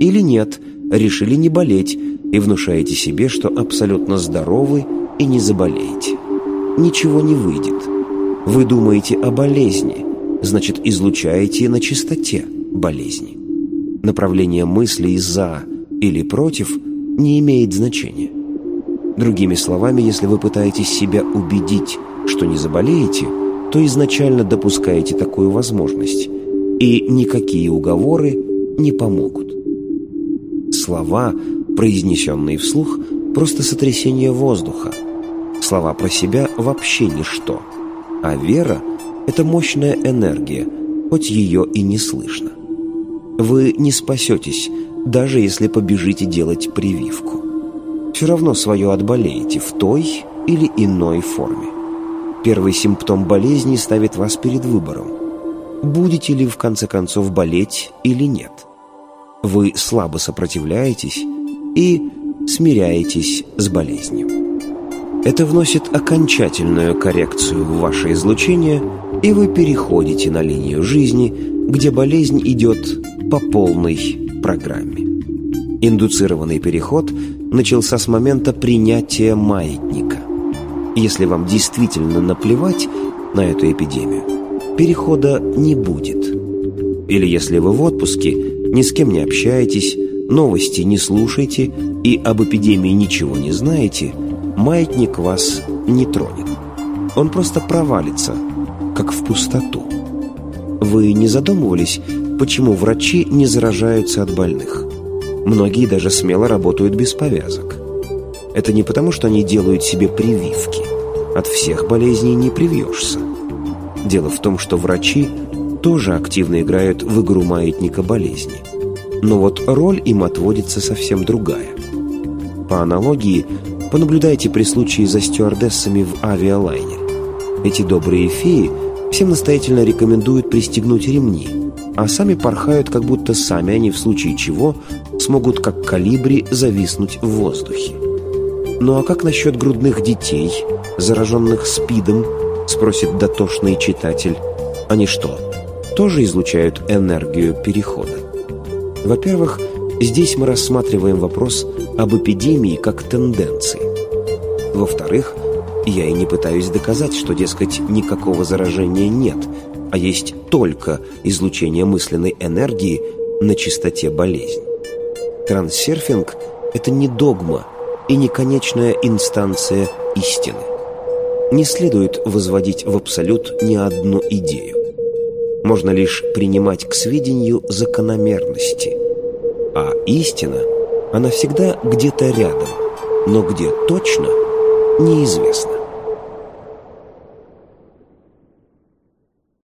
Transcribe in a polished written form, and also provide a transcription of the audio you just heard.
Или нет, решили не болеть и внушаете себе, что абсолютно здоровы и не заболеете. Ничего не выйдет. Вы думаете о болезни, значит, излучаете на чистоте болезни. Направление мыслей «за» или «против» не имеет значения. Другими словами, если вы пытаетесь себя убедить, что не заболеете, то изначально допускаете такую возможность, и никакие уговоры не помогут. Слова, произнесенные вслух, просто сотрясение воздуха. Слова про себя вообще ничто. А вера – это мощная энергия, хоть ее и не слышно. Вы не спасетесь, даже если побежите делать прививку. Все равно свое отболеете в той или иной форме. Первый симптом болезни ставит вас перед выбором. Будете ли в конце концов болеть или нет? Вы слабо сопротивляетесь и смиряетесь с болезнью. Это вносит окончательную коррекцию в ваше излучение, и вы переходите на линию жизни, где болезнь идет по полной программе. Индуцированный переход начался с момента принятия маятника. Если вам действительно наплевать на эту эпидемию, перехода не будет. Или если вы в отпуске, ни с кем не общаетесь, новости не слушаете и об эпидемии ничего не знаете, маятник вас не тронет. Он просто провалится, как в пустоту. Вы не задумывались, почему врачи не заражаются от больных? Многие даже смело работают без повязок. Это не потому, что они делают себе прививки. От всех болезней не привьешься. Дело в том, что врачи тоже активно играют в игру маятника болезни. Но вот роль им отводится совсем другая. По аналогии, понаблюдайте при случае за стюардессами в авиалайнере. Эти добрые феи всем настоятельно рекомендуют пристегнуть ремни, а сами порхают, как будто сами они в случае чего смогут как колибри зависнуть в воздухе. Ну а как насчет грудных детей, зараженных СПИДом, спросит дотошный читатель. Они что, тоже излучают энергию перехода? Во-первых, здесь мы рассматриваем вопрос об эпидемии как тенденции. Во-вторых, я и не пытаюсь доказать, что, дескать, никакого заражения нет, а есть только излучение мысленной энергии на частоте болезни. Транссерфинг – это не догма и не конечная инстанция истины. Не следует возводить в абсолют ни одну идею. Можно лишь принимать к сведению закономерности. А истина, она всегда где-то рядом, но где точно – неизвестно.